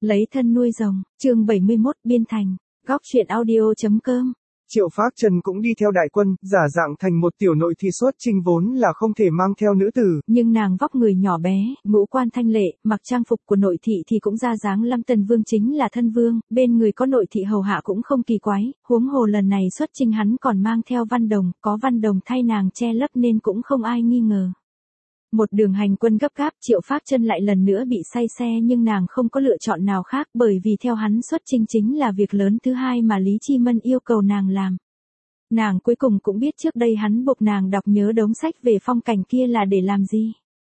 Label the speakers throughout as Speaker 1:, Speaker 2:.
Speaker 1: Lấy thân nuôi rồng, chương 71 biên thành, góc truyện audio.com.
Speaker 2: Triệu Phác Trần cũng đi theo đại quân, giả dạng thành một tiểu nội thị xuất chinh vốn là không thể mang theo nữ tử.
Speaker 1: Nhưng nàng vóc người nhỏ bé, ngũ quan thanh lệ, mặc trang phục của nội thị thì cũng ra dáng Lâm Tần Vương chính là thân vương, bên người có nội thị hầu hạ cũng không kỳ quái, huống hồ lần này xuất chinh hắn còn mang theo Văn Đồng, có Văn Đồng thay nàng che lấp nên cũng không ai nghi ngờ. Một đường hành quân gấp gáp, Triệu Phác Trân lại lần nữa bị say xe nhưng nàng không có lựa chọn nào khác bởi vì theo hắn xuất chinh chính là việc lớn thứ hai mà Lý Chi Mân yêu cầu nàng làm. Nàng cuối cùng cũng biết trước đây hắn buộc nàng đọc nhớ đống sách về phong cảnh kia là để làm gì.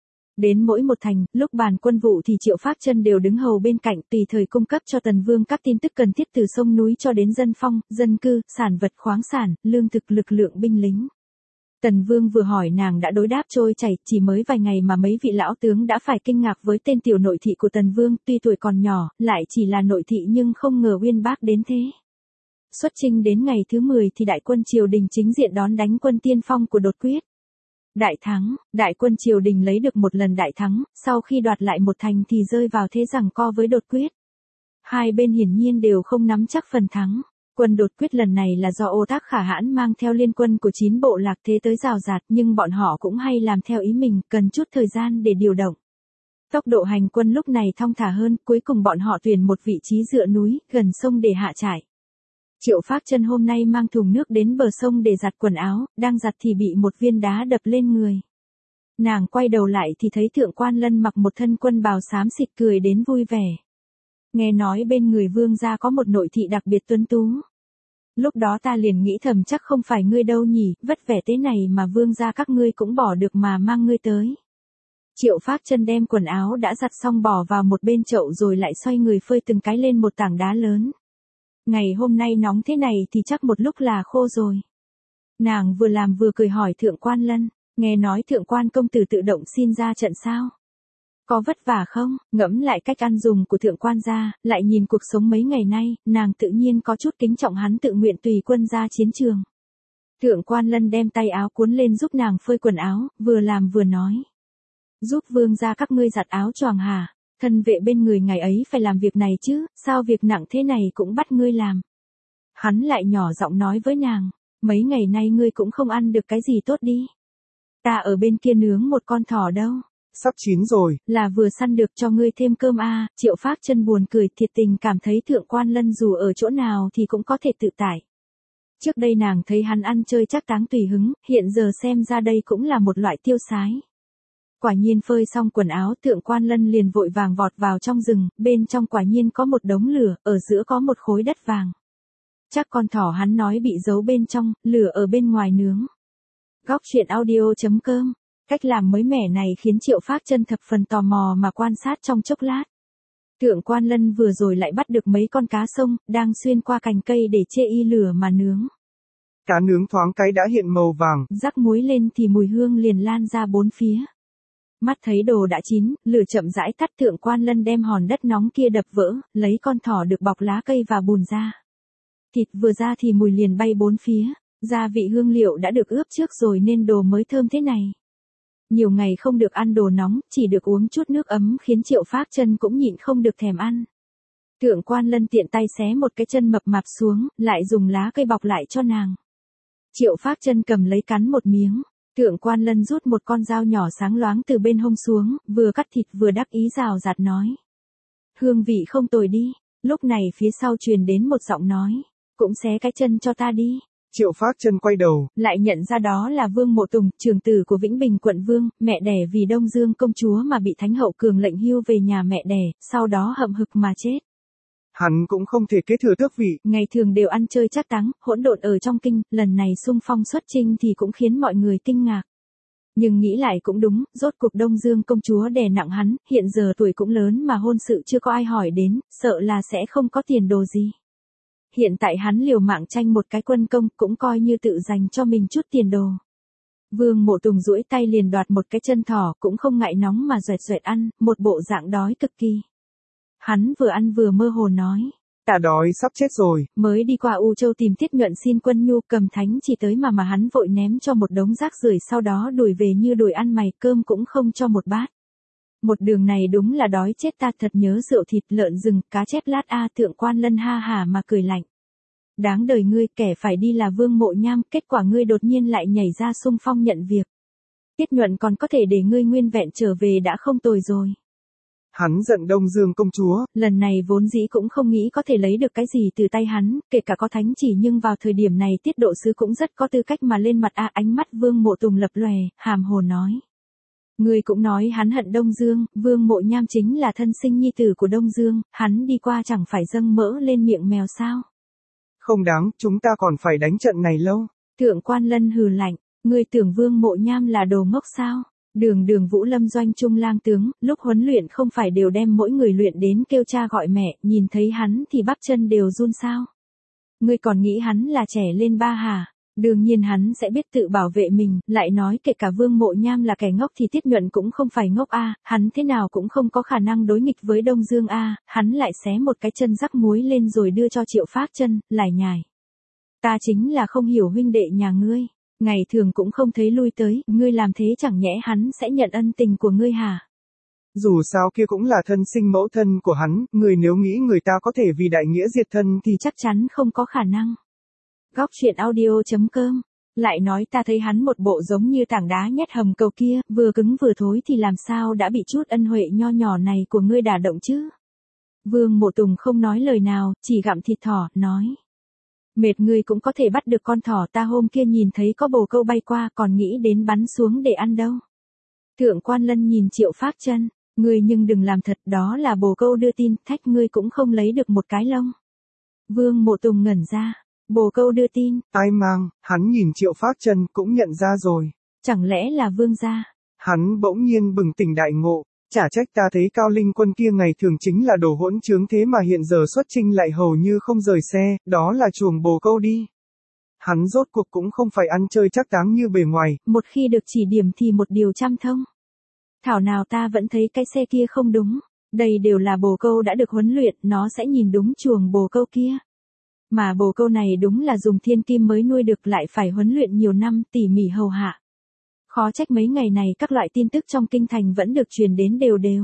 Speaker 1: Đến mỗi một thành, lúc bàn quân vụ thì Triệu Phác Trân đều đứng hầu bên cạnh tùy thời cung cấp cho Tần Vương các tin tức cần thiết từ sông núi cho đến dân phong, dân cư, sản vật khoáng sản, lương thực lực lượng binh lính. Tần Vương vừa hỏi nàng đã đối đáp trôi chảy, chỉ mới vài ngày mà mấy vị lão tướng đã phải kinh ngạc với tên tiểu nội thị của Tần Vương, tuy tuổi còn nhỏ, lại chỉ là nội thị nhưng không ngờ uyên bác đến thế. Xuất chinh đến ngày thứ 10 thì đại quân triều đình chính diện đón đánh quân tiên phong của Đột Quyết. Đại thắng, đại quân triều đình lấy được một lần đại thắng, sau khi đoạt lại một thành thì rơi vào thế giằng co với Đột Quyết. Hai bên hiển nhiên đều không nắm chắc phần thắng. Quân Đột Quyết lần này là do Ô Tác Khả Hãn mang theo liên quân của 9 bộ lạc thế tới rào rạt nhưng bọn họ cũng hay làm theo ý mình, cần chút thời gian để điều động. Tốc độ hành quân lúc này thong thả hơn, cuối cùng bọn họ tuyển một vị trí dựa núi, gần sông để hạ trại. Triệu Phác Trân hôm nay mang thùng nước đến bờ sông để giặt quần áo, đang giặt thì bị một viên đá đập lên người. Nàng quay đầu lại thì thấy Thượng Quan Lân mặc một thân quân bào xám xịt cười đến vui vẻ. Nghe nói bên người vương gia có một nội thị đặc biệt tuấn tú. Lúc đó ta liền nghĩ thầm chắc không phải ngươi đâu nhỉ, vất vẻ thế này mà vương gia các ngươi cũng bỏ được mà mang ngươi tới. Triệu Phác Trân đem quần áo đã giặt xong bỏ vào một bên chậu rồi lại xoay người phơi từng cái lên một tảng đá lớn. Ngày hôm nay nóng thế này thì chắc một lúc là khô rồi. Nàng vừa làm vừa cười hỏi Thượng Quan Lân, nghe nói Thượng Quan công tử tự động xin ra trận sao? Có vất vả không? Ngẫm lại cách ăn dùng của Thượng Quan gia, lại nhìn cuộc sống mấy ngày nay, nàng tự nhiên có chút kính trọng hắn tự nguyện tùy quân ra chiến trường. Thượng Quan Lân đem tay áo cuốn lên giúp nàng phơi quần áo, vừa làm vừa nói. Giúp vương gia các ngươi giặt áo choàng hả? Thân vệ bên người ngày ấy phải làm việc này chứ, sao việc nặng thế này cũng bắt ngươi làm. Hắn lại nhỏ giọng nói với nàng, mấy ngày nay ngươi cũng không ăn được cái gì tốt đi. Ta ở bên kia nướng một con thỏ đâu.
Speaker 2: Sắp chín rồi.
Speaker 1: Là vừa săn được cho ngươi thêm cơm à, Triệu Phác Trân buồn cười thiệt tình cảm thấy Thượng Quan Lân dù ở chỗ nào thì cũng có thể tự tại. Trước đây nàng thấy hắn ăn chơi chắc táng tùy hứng, hiện giờ xem ra đây cũng là một loại tiêu sái. Quả nhiên phơi xong quần áo Thượng Quan Lân liền vội vàng vọt vào trong rừng, bên trong quả nhiên có một đống lửa, ở giữa có một khối đất vàng. Chắc con thỏ hắn nói bị giấu bên trong, lửa ở bên ngoài nướng. Góc truyện audio.com. Cách làm mới mẻ này khiến Triệu Phác Trân thập phần tò mò mà quan sát trong chốc lát. Thượng Quan Lân vừa rồi lại bắt được mấy con cá sông, đang xuyên qua cành cây để chê y lửa mà nướng.
Speaker 2: Cá nướng thoáng cái đã hiện màu vàng.
Speaker 1: Rắc muối lên thì mùi hương liền lan ra bốn phía. Mắt thấy đồ đã chín, lửa chậm rãi tắt Thượng Quan Lân đem hòn đất nóng kia đập vỡ, lấy con thỏ được bọc lá cây và bùn ra. Thịt vừa ra thì mùi liền bay bốn phía, gia vị hương liệu đã được ướp trước rồi nên đồ mới thơm thế này. Nhiều ngày không được ăn đồ nóng, chỉ được uống chút nước ấm khiến Triệu Phác Trân cũng nhịn không được thèm ăn. Thượng Quan Lân tiện tay xé một cái chân mập mạp xuống, lại dùng lá cây bọc lại cho nàng. Triệu Phác Trân cầm lấy cắn một miếng. Thượng Quan Lân rút một con dao nhỏ sáng loáng từ bên hông xuống, vừa cắt thịt vừa đắc ý rào rạt nói. Hương vị không tồi đi. Lúc này phía sau truyền đến một giọng nói. Cũng xé cái chân cho ta đi.
Speaker 2: Triệu Phác Trân quay đầu,
Speaker 1: lại nhận ra đó là Vương Mộ Tùng, trưởng tử của Vĩnh Bình quận Vương, mẹ đẻ vì Đông Dương công chúa mà bị Thánh hậu cường lệnh hưu về nhà mẹ đẻ, sau đó hậm hực mà chết.
Speaker 2: Hắn cũng không thể kế thừa tước vị.
Speaker 1: Ngày thường đều ăn chơi chắc táng, hỗn độn ở trong kinh, lần này xung phong xuất chinh thì cũng khiến mọi người kinh ngạc. Nhưng nghĩ lại cũng đúng, rốt cuộc Đông Dương công chúa đè nặng hắn, hiện giờ tuổi cũng lớn mà hôn sự chưa có ai hỏi đến, sợ là sẽ không có tiền đồ gì. Hiện tại hắn liều mạng tranh một cái quân công cũng coi như tự dành cho mình chút tiền đồ. Vương Mộ Tùng duỗi tay liền đoạt một cái chân thỏ cũng không ngại nóng mà doẹt doẹt ăn, một bộ dạng đói cực kỳ. Hắn vừa ăn vừa mơ hồ nói.
Speaker 2: Ta đói sắp chết rồi.
Speaker 1: Mới đi qua U Châu tìm Tiết Nhuận xin quân nhu cầm thánh chỉ tới mà hắn vội ném cho một đống rác rưởi sau đó đuổi về như đuổi ăn mày cơm cũng không cho một bát. Một đường này đúng là đói chết ta, thật nhớ rượu thịt lợn rừng, cá chép lát a. Thượng quan lân ha hả mà cười lạnh. Đáng đời ngươi, kẻ phải đi là Vương Mộ Nham, kết quả ngươi đột nhiên lại nhảy ra xung phong nhận việc. Tiết Nhuận còn có thể để ngươi nguyên vẹn trở về đã không tồi rồi.
Speaker 2: Hắn giận Đông Dương công chúa.
Speaker 1: Lần này vốn dĩ cũng không nghĩ có thể lấy được cái gì từ tay hắn, kể cả có thánh chỉ, nhưng vào thời điểm này Tiết độ sứ cũng rất có tư cách mà lên mặt a. Ánh mắt Vương Mộ Tùng lập lòe, hàm hồ nói. Ngươi cũng nói hắn hận Đông Dương, Vương Mộ Nham chính là thân sinh nhi tử của Đông Dương, hắn đi qua chẳng phải dâng mỡ lên miệng mèo sao.
Speaker 2: Không đáng, chúng ta còn phải đánh trận này lâu.
Speaker 1: Thượng quan lân hừ lạnh, ngươi tưởng Vương Mộ Nham là đồ ngốc sao? Đường Vũ Lâm doanh trung lang tướng, lúc huấn luyện không phải đều đem mỗi người luyện đến kêu cha gọi mẹ, nhìn thấy hắn thì bắp chân đều run sao? Ngươi còn nghĩ hắn là trẻ lên ba hả? Đương nhiên hắn sẽ biết tự bảo vệ mình, lại nói kể cả Vương Mộ Nham là kẻ ngốc thì Tiết Nhuận cũng không phải ngốc a, hắn thế nào cũng không có khả năng đối nghịch với Đông Dương a, hắn lại xé một cái chân rắc muối lên rồi đưa cho Triệu Phác Chân, lải nhải. Ta chính là không hiểu huynh đệ nhà ngươi, ngày thường cũng không thấy lui tới, ngươi làm thế chẳng nhẽ hắn sẽ nhận ân tình của ngươi hả?
Speaker 2: Dù sao kia cũng là thân sinh mẫu thân của hắn, người nếu nghĩ người ta có thể vì đại nghĩa diệt thân thì
Speaker 1: chắc chắn không có khả năng. Góc truyện audio.com. Lại nói ta thấy hắn một bộ giống như tảng đá nhét hầm cầu kia, vừa cứng vừa thối thì làm sao đã bị chút ân huệ nho nhỏ này của ngươi đả động chứ? Vương Mộ Tùng không nói lời nào, chỉ gặm thịt thỏ, nói. Mệt ngươi cũng có thể bắt được con thỏ, ta hôm kia nhìn thấy có bồ câu bay qua còn nghĩ đến bắn xuống để ăn đâu. Thượng quan lân nhìn Triệu Phác Chân, ngươi nhưng đừng làm thật, đó là bồ câu đưa tin, thách ngươi cũng không lấy được một cái lông. Vương Mộ Tùng ngẩn ra. Bồ câu đưa tin.
Speaker 2: Ai mang, hắn nhìn Triệu Phác Chân cũng nhận ra rồi.
Speaker 1: Chẳng lẽ là Vương gia?
Speaker 2: Hắn bỗng nhiên bừng tỉnh đại ngộ, chả trách ta thấy Cao Linh Quân kia ngày thường chính là đồ hỗn trướng thế mà hiện giờ xuất chinh lại hầu như không rời xe, đó là chuồng bồ câu đi. Hắn rốt cuộc cũng không phải ăn chơi chắc táng như bề ngoài.
Speaker 1: Một khi được chỉ điểm thì một điều trăm thông. Thảo nào ta vẫn thấy cái xe kia không đúng, đây đều là bồ câu đã được huấn luyện, nó sẽ nhìn đúng chuồng bồ câu kia. Mà bồ câu này đúng là dùng thiên kim mới nuôi được, lại phải huấn luyện nhiều năm tỉ mỉ hầu hạ. Khó trách mấy ngày này các loại tin tức trong kinh thành vẫn được truyền đến đều đều.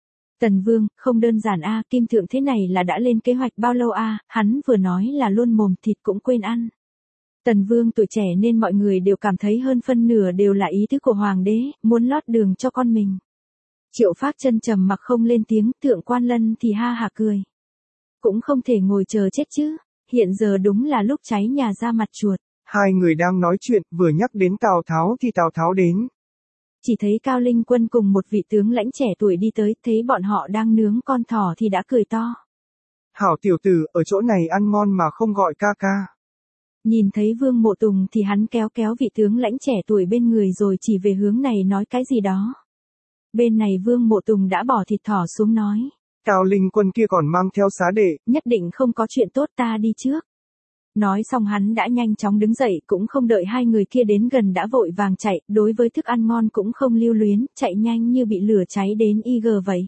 Speaker 1: Tần Vương, không đơn giản a, Kim Thượng thế này là đã lên kế hoạch bao lâu a, hắn vừa nói là luôn mồm thịt cũng quên ăn. Tần Vương tuổi trẻ nên mọi người đều cảm thấy hơn phân nửa đều là ý tứ của Hoàng đế, muốn lót đường cho con mình. Triệu Phác Chân trầm mặc không lên tiếng, Thượng quan Lân thì ha hả cười. Cũng không thể ngồi chờ chết chứ. Hiện giờ đúng là lúc cháy nhà ra mặt chuột.
Speaker 2: Hai người đang nói chuyện, vừa nhắc đến Tào Tháo thì Tào Tháo đến.
Speaker 1: Chỉ thấy Cao Linh Quân cùng một vị tướng lãnh trẻ tuổi đi tới, thấy bọn họ đang nướng con thỏ thì đã cười to.
Speaker 2: Hảo tiểu tử, ở chỗ này ăn ngon mà không gọi ca ca.
Speaker 1: Nhìn thấy Vương Mộ Tùng thì hắn kéo vị tướng lãnh trẻ tuổi bên người rồi chỉ về hướng này nói cái gì đó. Bên này Vương Mộ Tùng đã bỏ thịt thỏ xuống nói.
Speaker 2: Cao Linh Quân kia còn mang theo xá đệ.
Speaker 1: Nhất định không có chuyện tốt, ta đi trước. Nói xong hắn đã nhanh chóng đứng dậy, cũng không đợi hai người kia đến gần đã vội vàng chạy, đối với thức ăn ngon cũng không lưu luyến, chạy nhanh như bị lửa cháy đến IG vậy.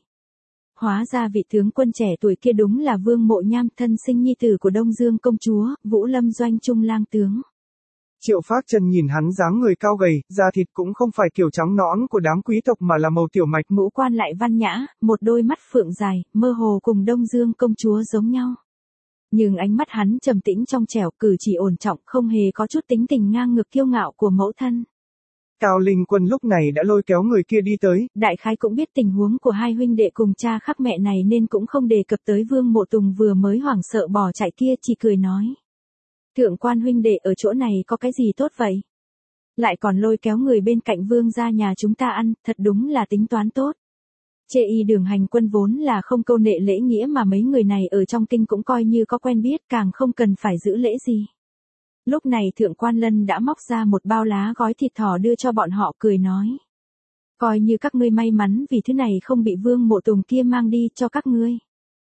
Speaker 1: Hóa ra vị tướng quân trẻ tuổi kia đúng là Vương Mộ Nham, thân sinh nhi tử của Đông Dương công chúa, Vũ Lâm doanh trung lang tướng.
Speaker 2: Triệu Phác Chân nhìn hắn dáng người cao gầy, da thịt cũng không phải kiểu trắng nõn của đám quý tộc mà là màu tiểu mạch.
Speaker 1: Ngũ quan lại văn nhã, một đôi mắt phượng dài, mơ hồ cùng Đông Dương công chúa giống nhau. Nhưng ánh mắt hắn trầm tĩnh trong trẻo, cử chỉ ổn trọng, không hề có chút tính tình ngang ngược kiêu ngạo của mẫu thân.
Speaker 2: Cao Linh Quân lúc này đã lôi kéo người kia đi tới.
Speaker 1: Đại khái cũng biết tình huống của hai huynh đệ cùng cha khác mẹ này nên cũng không đề cập tới Vương Mộ Tùng vừa mới hoảng sợ bỏ chạy kia, chỉ cười nói. Thượng quan huynh đệ ở chỗ này có cái gì tốt vậy? Lại còn lôi kéo người bên cạnh Vương ra nhà chúng ta ăn, thật đúng là tính toán tốt. Chê y Đường hành quân vốn là không câu nệ lễ nghĩa mà mấy người này ở trong kinh cũng coi như có quen biết, càng không cần phải giữ lễ gì. Lúc này Thượng quan Lân đã móc ra một bao lá gói thịt thỏ đưa cho bọn họ, cười nói. Coi như các ngươi may mắn vì thứ này không bị Vương Mộ Tùng kia mang đi, cho các ngươi.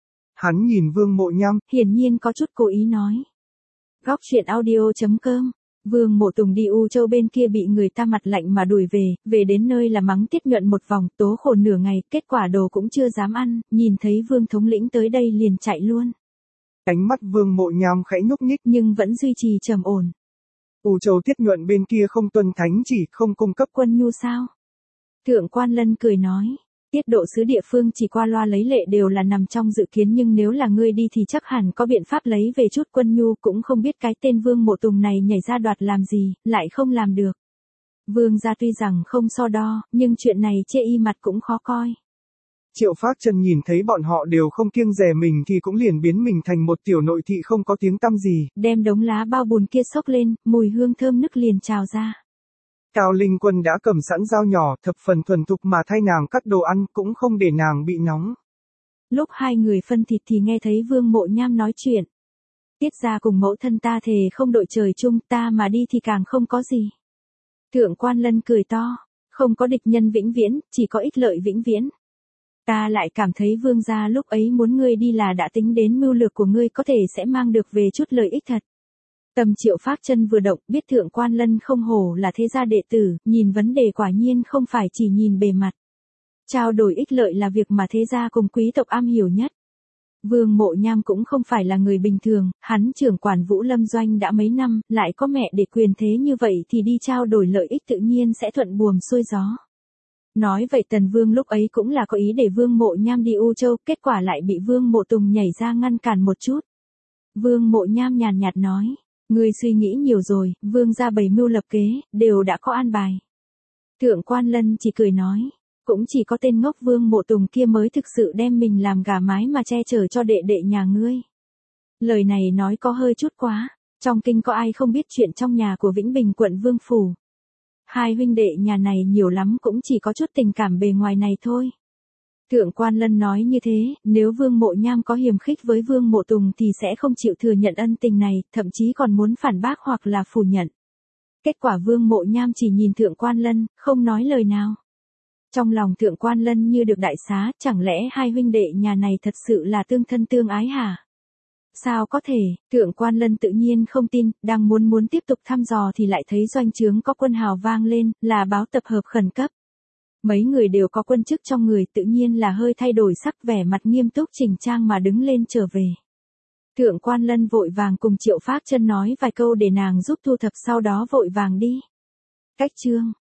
Speaker 2: Hắn nhìn Vương Mộ Nham,
Speaker 1: hiển nhiên có chút cố ý nói. Góc truyện audio.com. Vương Mộ Tùng đi U Châu bên kia bị người ta mặt lạnh mà đuổi về đến nơi là mắng Tiết Nhuận một vòng, tố khổ nửa ngày, kết quả đồ cũng chưa dám ăn, nhìn thấy Vương thống lĩnh tới đây liền chạy luôn.
Speaker 2: Ánh mắt Vương Mộ Nham khẽ nhúc nhích
Speaker 1: nhưng vẫn duy trì trầm ổn.
Speaker 2: U Châu Tiết Nhuận bên kia không tuân thánh chỉ, không cung cấp
Speaker 1: quân nhu sao? Thượng quan Lân cười nói. Tiết độ sứ địa phương chỉ qua loa lấy lệ đều là nằm trong dự kiến, nhưng nếu là ngươi đi thì chắc hẳn có biện pháp lấy về chút quân nhu, cũng không biết cái tên Vương Mộ Tùng này nhảy ra đoạt làm gì, lại không làm được. Vương gia tuy rằng không so đo, nhưng chuyện này chê y mặt cũng khó coi.
Speaker 2: Triệu Phác Trần nhìn thấy bọn họ đều không kiêng dè mình thì cũng liền biến mình thành một tiểu nội thị không có tiếng tăm gì.
Speaker 1: Đem đống lá bao bùn kia xốc lên, mùi hương thơm nức liền trào ra.
Speaker 2: Cao Linh Quân đã cầm sẵn dao nhỏ, thập phần thuần thục mà thay nàng cắt đồ ăn, cũng không để nàng bị nóng.
Speaker 1: Lúc hai người phân thịt thì nghe thấy Vương Mộ Nham nói chuyện. Tiết gia cùng mẫu thân ta thề không đội trời chung, ta mà đi thì càng không có gì. Thượng Quan Lân cười to, không có địch nhân vĩnh viễn, chỉ có ích lợi vĩnh viễn. Ta lại cảm thấy Vương gia lúc ấy muốn ngươi đi là đã tính đến mưu lược của ngươi có thể sẽ mang được về chút lợi ích thật. Tâm Triệu Phác Chân vừa động, biết Thượng Quan Lân không hổ là thế gia đệ tử, nhìn vấn đề quả nhiên không phải chỉ nhìn bề mặt. Trao đổi ích lợi là việc mà thế gia cùng quý tộc am hiểu nhất. Vương Mộ Nham cũng không phải là người bình thường, hắn trưởng quản Vũ Lâm Doanh đã mấy năm, lại có mẹ để quyền thế như vậy thì đi trao đổi lợi ích tự nhiên sẽ thuận buồm xuôi gió. Nói vậy Tần Vương lúc ấy cũng là có ý để Vương Mộ Nham đi U Châu, kết quả lại bị Vương Mộ Tùng nhảy ra ngăn cản một chút. Vương Mộ Nham nhàn nhạt nói, ngươi suy nghĩ nhiều rồi, Vương gia bày mưu lập kế, đều đã có an bài. Thượng Quan Lân chỉ cười nói, cũng chỉ có tên ngốc Vương Mộ Tùng kia mới thực sự đem mình làm gà mái mà che chở cho đệ đệ nhà ngươi. Lời này nói có hơi chút quá, trong kinh có ai không biết chuyện trong nhà của Vĩnh Bình quận Vương Phủ. Hai huynh đệ nhà này nhiều lắm cũng chỉ có chút tình cảm bề ngoài này thôi. Thượng Quan Lân nói như thế, nếu Vương Mộ Nham có hiềm khích với Vương Mộ Tùng thì sẽ không chịu thừa nhận ân tình này, thậm chí còn muốn phản bác hoặc là phủ nhận. Kết quả Vương Mộ Nham chỉ nhìn Thượng Quan Lân, không nói lời nào. Trong lòng Thượng Quan Lân như được đại xá, chẳng lẽ hai huynh đệ nhà này thật sự là tương thân tương ái hả? Sao có thể, Thượng Quan Lân tự nhiên không tin, đang muốn tiếp tục thăm dò thì lại thấy doanh trướng có quân hào vang lên, là báo tập hợp khẩn cấp. Mấy người đều có quân chức trong người, tự nhiên là hơi thay đổi sắc, vẻ mặt nghiêm túc chỉnh trang mà đứng lên trở về. Thượng Quan Lân vội vàng cùng Triệu Phác Chân nói vài câu để nàng giúp thu thập, sau đó vội vàng đi. Cách chương